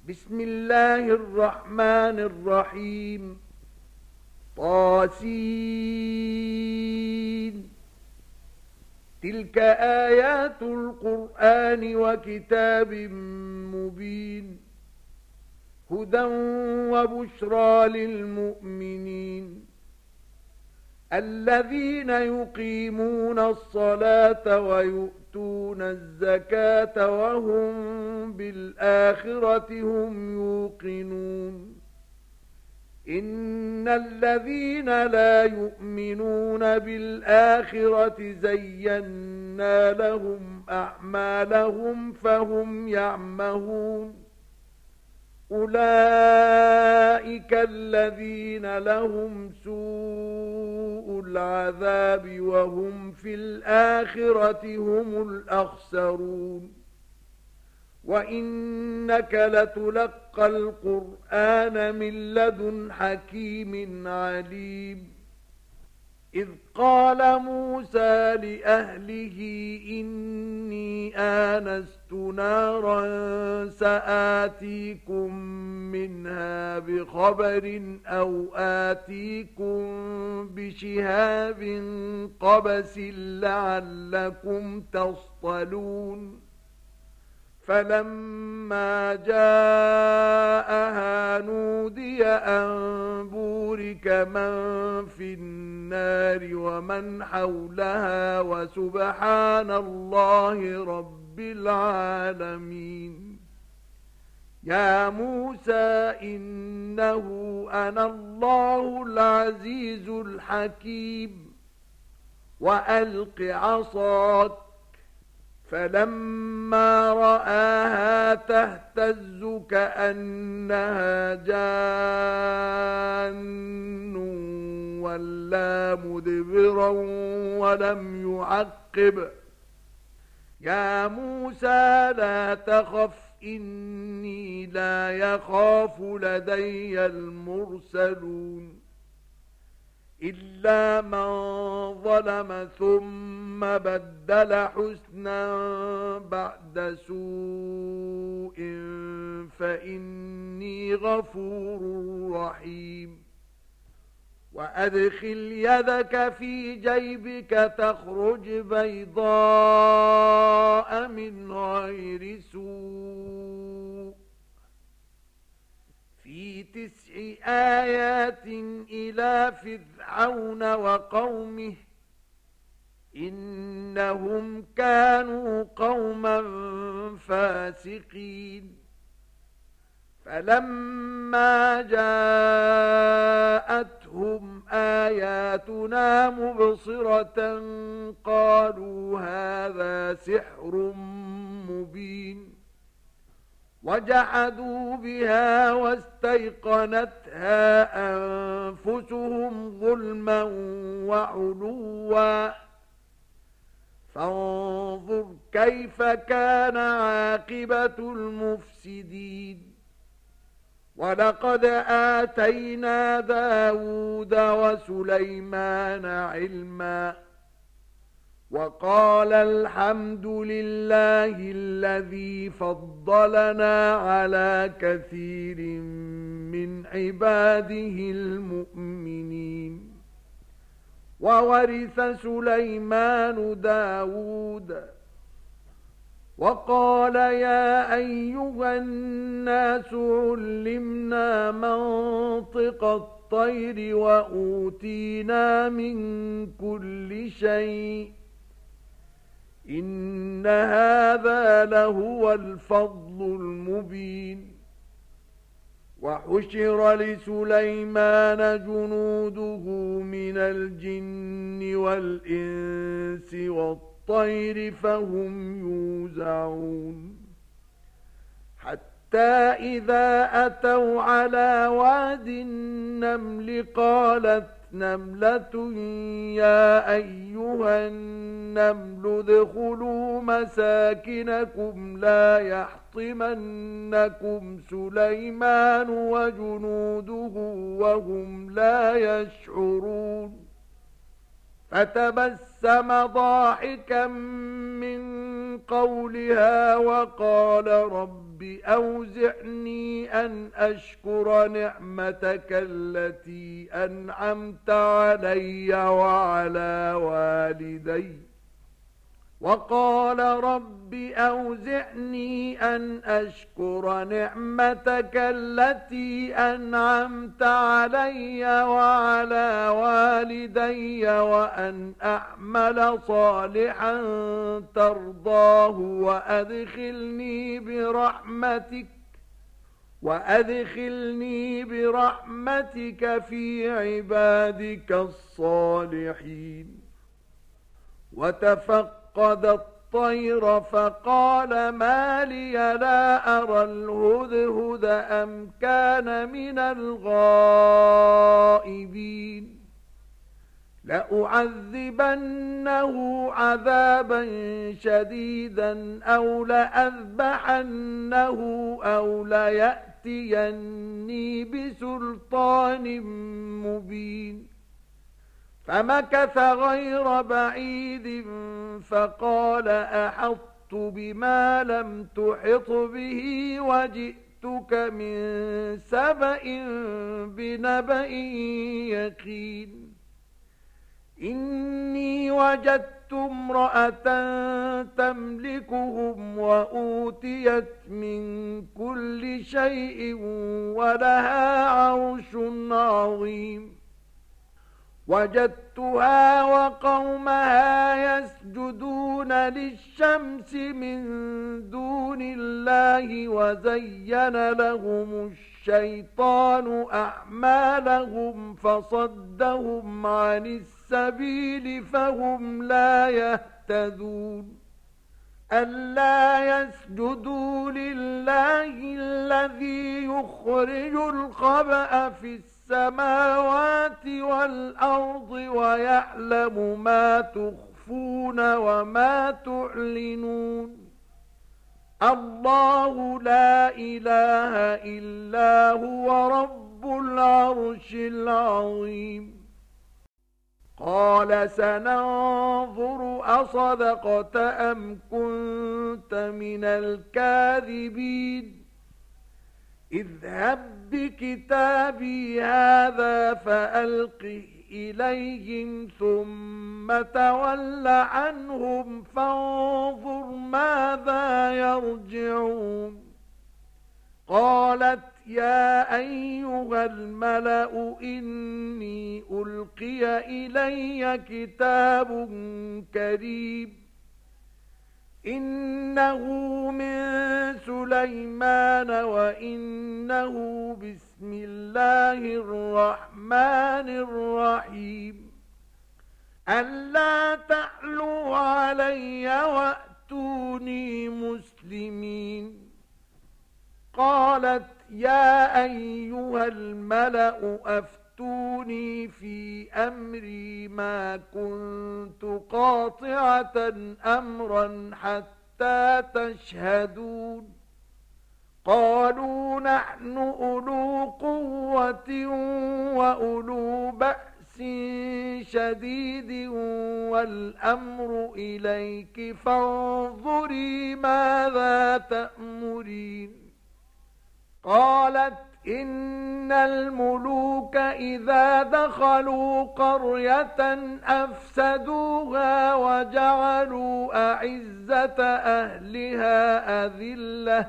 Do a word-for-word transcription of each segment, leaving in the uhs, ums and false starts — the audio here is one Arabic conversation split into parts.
بسم الله الرحمن الرحيم. طاسين. تلك آيات القرآن وكتاب مبين، هدى وبشرى للمؤمنين الذين يقيمون الصلاة ويؤتون الزكاة وهم بالآخرة هم يوقنون. إن الذين لا يؤمنون بالآخرة زينا لهم أعمالهم فهم يعمهون. أولئك الذين لهم سوء العذاب وهم في الآخرة هم الأخسرون. وإنك لتلقى القرآن من لدن حكيم عليم. إذ قال موسى لأهله إني آنست نارا سآتيكم منها بخبر أو آتيكم بشهاب قبس لعلكم تصطلون. فلما جاءها نودي أن بورك من في النار ومن حولها وسبحان الله رب العالمين. يا موسى إنه أنا الله العزيز الحكيم. وألق عصاك. فلما رآها تهتز كأنها جان ولا مدبرا ولم يعقب. يا موسى لا تخف إني لا يخاف لدي المرسلون. إلا من ظلم ثم بدل حسنا بعد سوء فإني غفور رحيم. وأدخل يدك في جيبك تخرج بيضاء من غير سوء في تسع آيات إلى فرعون وقومه إنهم كانوا قوما فاسقين. فلما جاءتهم آياتنا مبصرة قالوا هذا سحر مبين. وجحدوا بها واستيقنتها أنفسهم ظلما وعلوا. فانظر كيف كان عاقبة المفسدين. ولقد آتينا داود وسليمان علما. وقال الحمد لله الذي فضلنا على كثير من عباده المؤمنين. وورث سليمان داود. وقال يا أيها الناس علمنا منطق الطير وأوتينا من كل شيء إن هذا لهو الفضل المبين. وحشر لسليمان جنوده من الجن والإنس والطير فهم يوزعون. حتى إذا أتوا على واد النمل قالت نملة يا أيها النمل ادخلوا مساكنكم لا يحطمنكم سليمان وجنوده وهم لا يشعرون. فتبسم ضاحكا من قولها وقال رب أوزعني أن أشكر نعمتك التي أنعمت علي وعلى والدي وقال رب أوزعني أن أشكر نعمتك التي أنعمت علي وعلى والدي وأن أعمل صالحا ترضاه وأدخلني برحمتك وأدخلني برحمتك في عبادك الصالحين. وتفقد قد الطير فقال ما لي لا أرى الهدهد أم كان من الغائبين لأعذبنه عذابا شديدا أو لأذبحنه أو ليأتيني بسلطان مبين. فمكث غير بعيد فقال أحطت بما لم تحط به وجئتك من سبأ بنبأ يقين. إني وجدت امرأة تملكهم وأوتيت من كل شيء ولها عرش عظيم. وجدتها وقومها يسجدون للشمس من دون الله وزين لهم الشيطان أعمالهم فصدهم عن السبيل فهم لا يهتدون. ألا يسجدوا لله الذي يخرج الخبأ في السماوات والأرض ويعلم ما تخفون وما تعلنون. الله لا إله إلا هو رب العرش العظيم. قال سننظر أصدقت أم كنت من الكاذبين. اذهب بكتابي هذا فألقه إليهم ثم تول عنهم فانظر ماذا يرجعون. قالت يا أيها الملأ إني ألقي إلي كتاب كريم إنه من سليمان وإنه بسم الله الرحمن الرحيم. ألا تعلوا علي وأتوني مسلمين. قالت يا أيها الملأ أفتوني في أمري ما كنت قاطعة أمرا حتى تشهدون. قالوا نحن أولو قوة وأولو بأس شديد والأمر إليك فانظري ماذا تأمرين. قالت إن الملوك إذا دخلوا قرية أفسدوها وجعلوا أعزة أهلها أذلة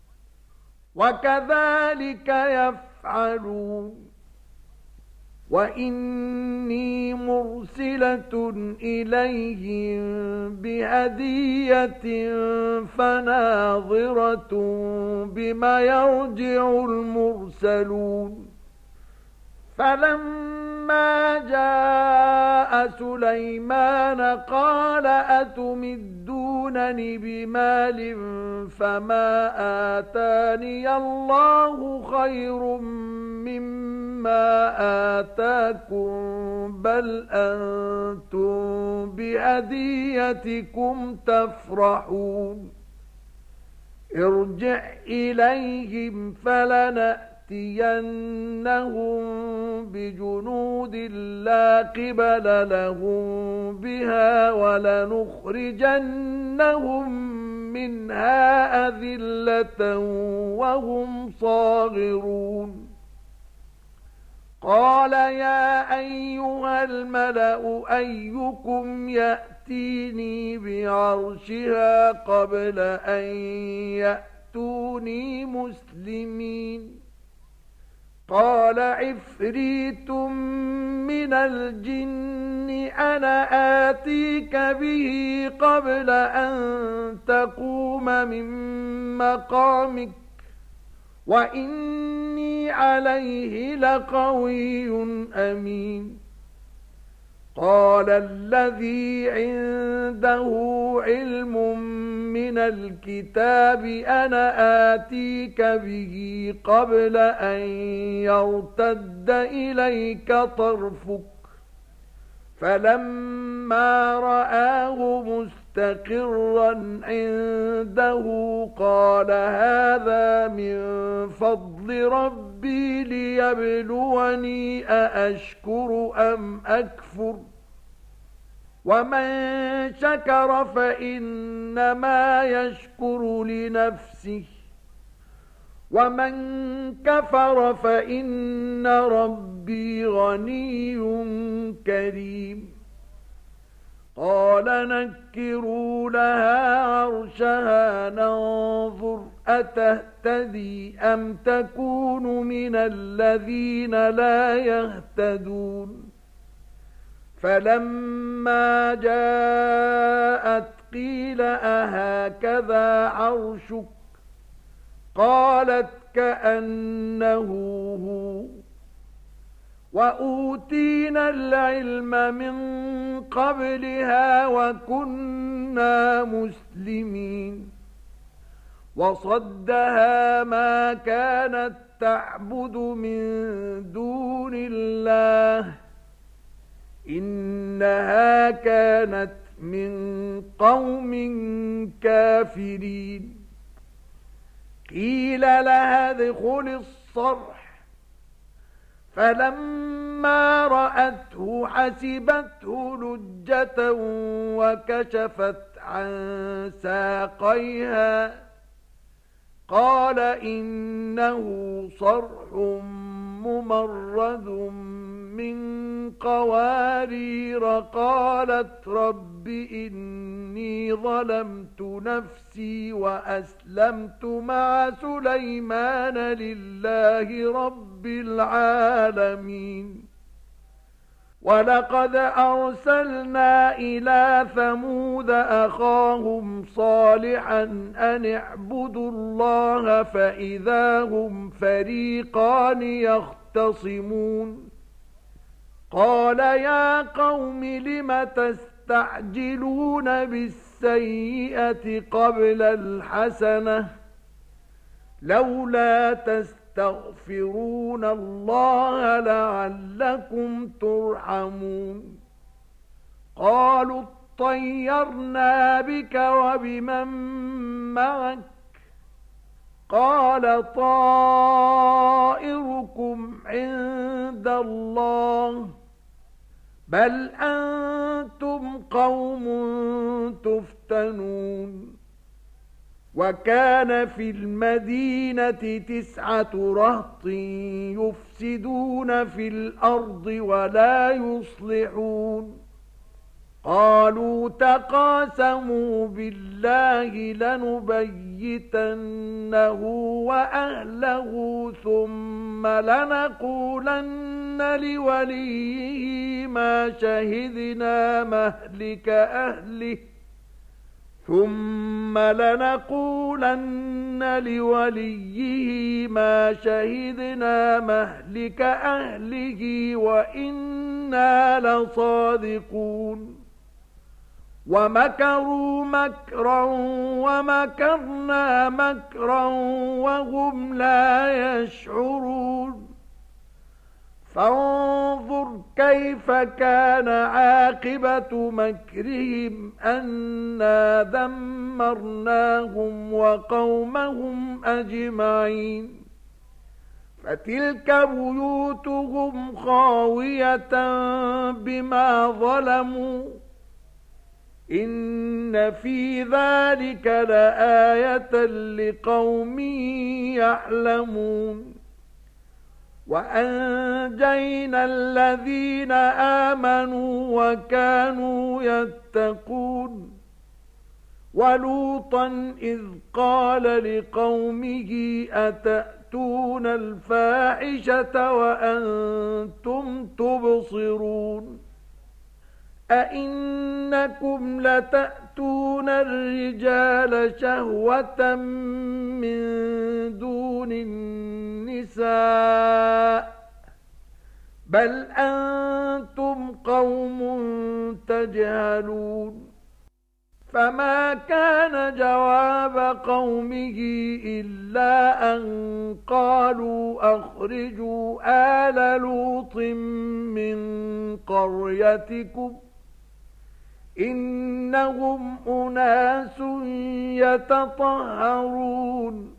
وكذلك يفعلون. وإني مرسلة إليهم بهدية فناظرة بما يرجع المرسلون. فلما جاء سليمان قال أتمدونني بمال فما آتاني الله خير مما آتاكم بل أنتم بهديتكم تفرحون. ارجع إليهم فلنأتينهم لنأتينهم بجنود لا قبل لهم بها ولنخرجنهم منها أذلة وهم صاغرون قال يا أيها الملأ أيكم يأتيني بعرشها قبل أن يأتوني مسلمين قال عفريت من الجن أنا آتيك به قبل أن تقوم من مقامك وإني عليه لقوي أمين قال الذي عنده علم من الكتاب أنا آتيك به قبل أن يرتد إليك طرفك فلما رآه مستقرا عنده قال هذا من فضل ربي ليبلوني أأشكر أم أكفر ومن شكر فإنما يشكر لنفسه ومن كفر فإن ربي غني كريم قال نكروا لها عرشها ننظر أتهتدي أم تكون من الذين لا يهتدون فلما جاءت قيل أهكذا عرشك قالت كأنه هو وأوتينا العلم من قبلها وكنا مسلمين وصدها ما كانت تعبد من دون الله إنها كانت من قوم كافرين قيل لها ادخل الصرح فلما رأته حسبته لجة وكشفت عن ساقيها قال إنه صرح ممرد من قوارير قالت رب إني ظلمت نفسي وأسلمت مع سليمان لله رب العالمين ولقد أرسلنا إلى ثمود أخاهم صالحا أن اعبدوا الله فإذا هم فريقان يختصمون قال يا قوم لم تستعجلون بالسيئة قبل الحسنة لولا تستغفرون الله لعلكم ترحمون قالوا اطيرنا بك وبمن معك قال طائركم عند الله بل أنتم قوم تفتنون وكان في المدينة تسعة رهط يفسدون في الأرض ولا يصلحون قالوا تقاسموا بالله لنبيتنه وأهله ثم لنقولن لوليه ما شهدنا مهلك أهله ثم لنقولن لوليه ما شهدنا مهلك أهله وإنا لصادقون ومكروا مكرا ومكرنا مكرا وهم لا يشعرون فانظر كيف كان عاقبة مكرهم أنا دمرناهم وقومهم أجمعين فتلك بيوتهم خاوية بما ظلموا إن في ذلك لآية لقوم يعلمون وأنجينا الذين آمنوا وكانوا يتقون ولوطا إذ قال لقومه أتأتون الفاحشة وأنتم تبصرون أئنكم لتأتون الرجال شهوة من دون النساء بل أنتم قوم تجهلون فما كان جواب قومه إلا أن قالوا أخرجوا آل لوط من قريتكم إنهم أناس يتطهرون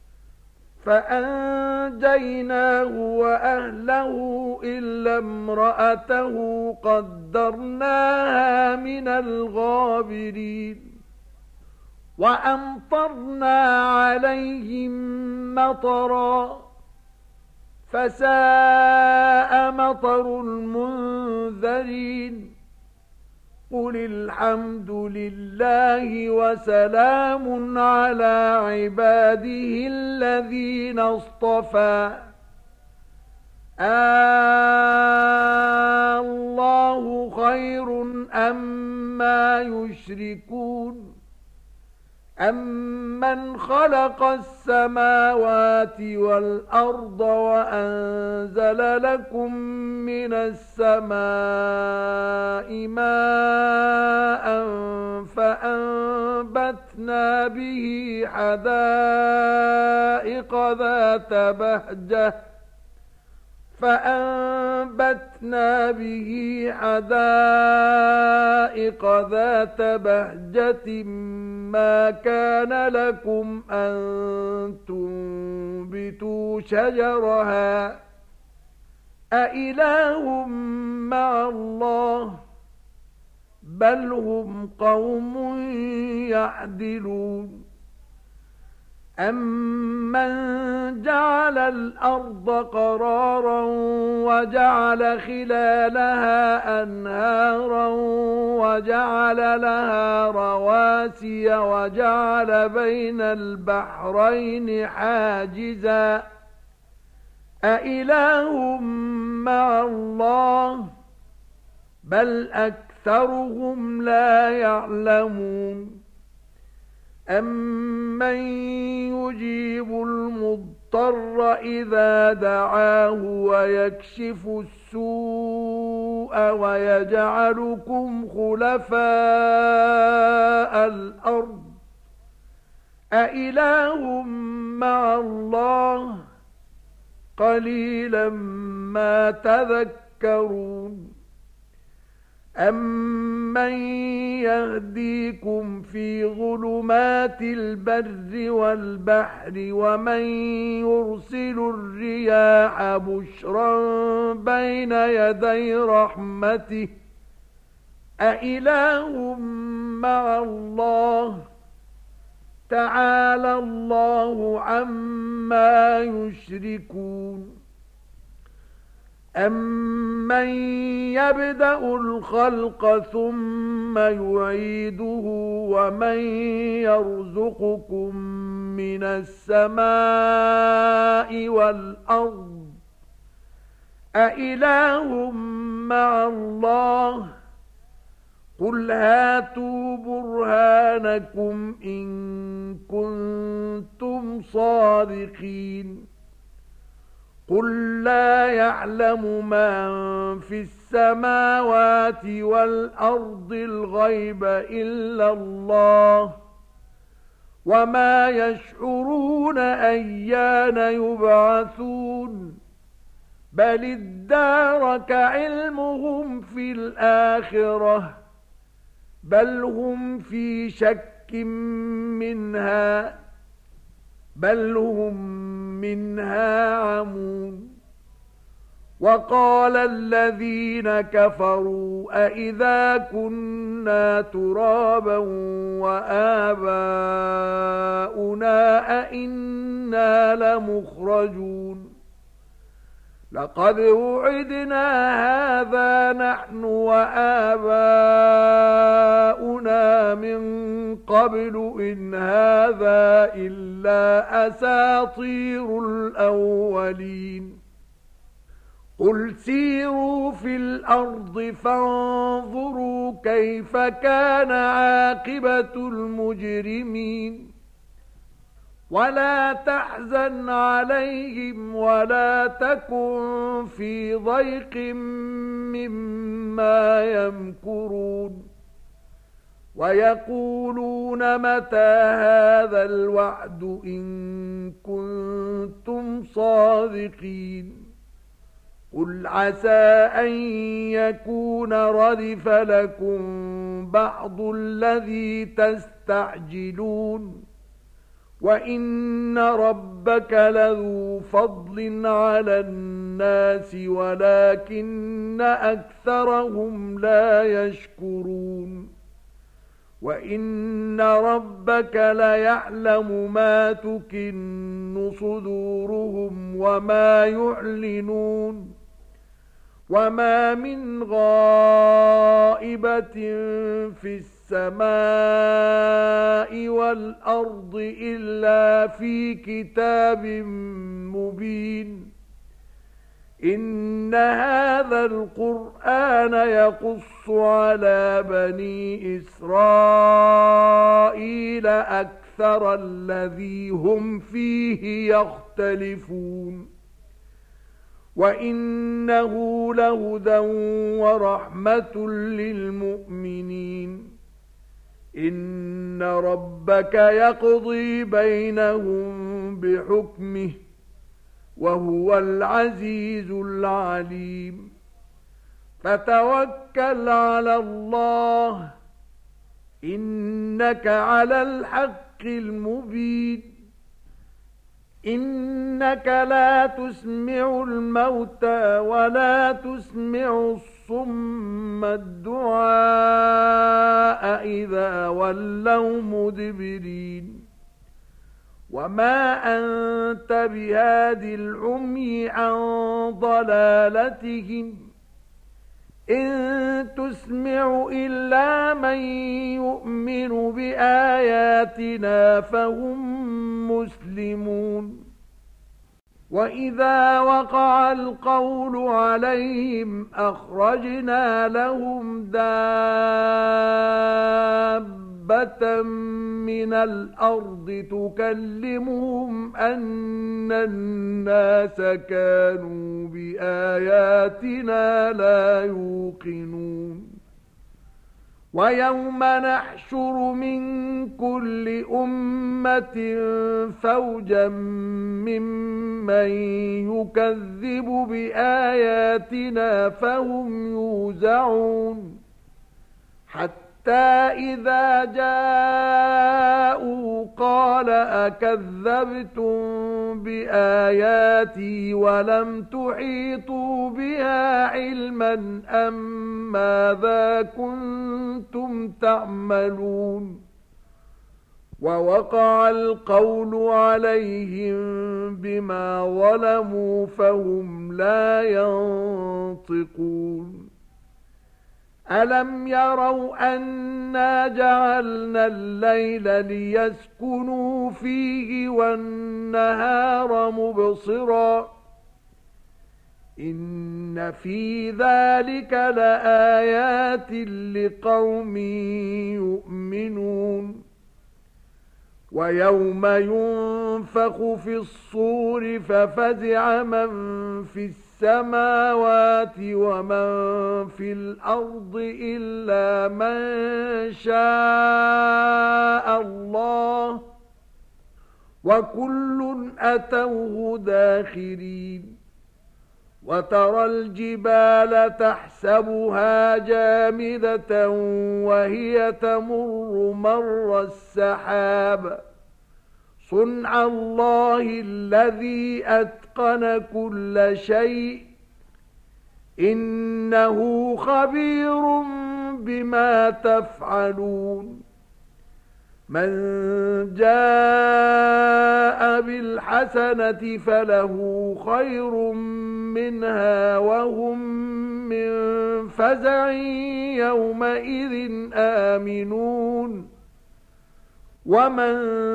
فأنجيناه وأهله إلا امرأته قدرناها من الغابرين وأمطرنا عليهم مطرا فساء مطر المنذرين قل الحمد لله وسلام على عباده الذين اصطفى الله خير أما يشركون أمن خلق السماوات والأرض وأنزل لكم من السماء ماء فأنبتنا به حدائق ذات بهجة فأنبتنا به حدائق ذات بهجة ما كان لكم أن تنبتوا شجرها أإله مع الله بل هم قوم يعدلون أمن جعل الأرض قرارا وجعل خلالها أنهارا وجعل لها رواسي وجعل بين البحرين حاجزا أإله مع الله بل أكثرهم لا يعلمون أمن يجيب المضطر إذا دعاه ويكشف السوء ويجعلكم خلفاء الأرض أإله مع الله قليلا ما تذكرون أمن يهديكم في ظلمات البر والبحر ومن يرسل الرياح بشرا بين يدي رحمته أإله مع الله تعالى الله عما يشركون أمن يبدأ الخلق ثم يعيده ومن يرزقكم من السماء والأرض أإله مع الله قل هاتوا برهانكم إن كنتم صادقين قل لا يعلم من في السماوات والأرض الغيب إلا الله وما يشعرون أيان يبعثون بل ادارك علمهم في الآخرة بل هم في شك منها بل هم منها عمون وقال الذين كفروا أئذا كنا ترابا وآباؤنا أئنا لمخرجون لقد وعدنا هذا نحن وآباؤنا من قبل إن هذا إلا أساطير الأولين قل سيروا في الأرض فانظروا كيف كان عاقبة المجرمين ولا تحزن عليهم ولا تكن في ضيق مما يمكرون ويقولون متى هذا الوعد إن كنتم صادقين قل عسى أن يكون ردف لكم بعض الذي تستعجلون وإن ربك لذو فضل على الناس ولكن أكثرهم لا يشكرون وإن ربك ليعلم ما تكن صدورهم وما يعلنون وما من غائبة في السماء والأرض إلا في كتاب مبين إن هذا القرآن يقص على بني إسرائيل أكثر الذي هم فيه يختلفون وإنه لهدى ورحمة للمؤمنين إن ربك يقضي بينهم بحكمه وهو العزيز العليم فتوكل على الله إنك على الحق المبين إنك لا تسمع الموتى ولا تسمع الصم الدعاء إذا ولوا مدبرين وما أنت بهاد العمي عن ضلالتهم إن تسمع إلا من يؤمن بآياتنا فهم مسلمون وإذا وقع القول عليهم أخرجنا لهم دابة من الأرض تكلمهم أن الناس كانوا بآياتنا لا يوقنون ويوم نحشر من كل أمة فوجا ممن يكذب بآياتنا فهم يوزعون حتى إذا جاءوا قال أكذبتم بآياتي ولم تحيطوا بها علما أم ماذا كنتم تعملون ووقع القول عليهم بما ظلموا فهم لا ينطقون ألم يروا أنا جعلنا الليل ليسكنوا فيه والنهار مبصرا إن في ذلك لآيات لقوم يؤمنون ويوم ينفخ في الصور ففزع من في السماوات ومن في الأرض إلا من شاء الله وكل أتوه داخرين وترى الجبال تحسبها جامدة وهي تمر مر السحاب صنع الله الذي أتقن كل شيء إنه خبير بما تفعلون من جاء بالحسنة فله خير منها وهم من فزع يومئذ آمنون ومن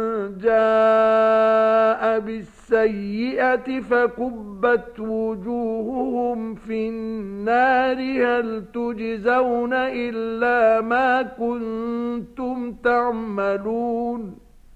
جاء بالسيئة فكبت وجوههم في النار هل تجزون إلا ما كنتم تعملون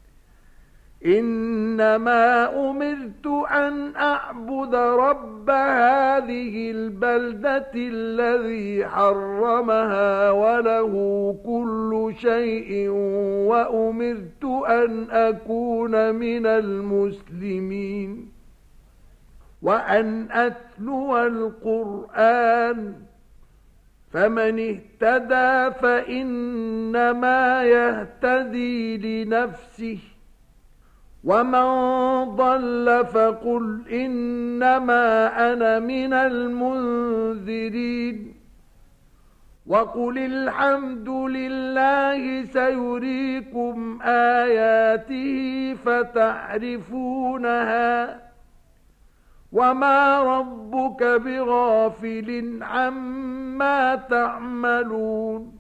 إنما أمرت أن أعبد رب هذه البلدة الذي حرمها وله كل شيء وأمرت أن أكون من المسلمين وأن أتلو القرآن فمن اهتدى فإنما يهتدي لنفسه ومن ضل فقل إنما أنا من المنذرين وقل الحمد لله سيريكم آياته فتعرفونها وما ربك بغافل عما تعملون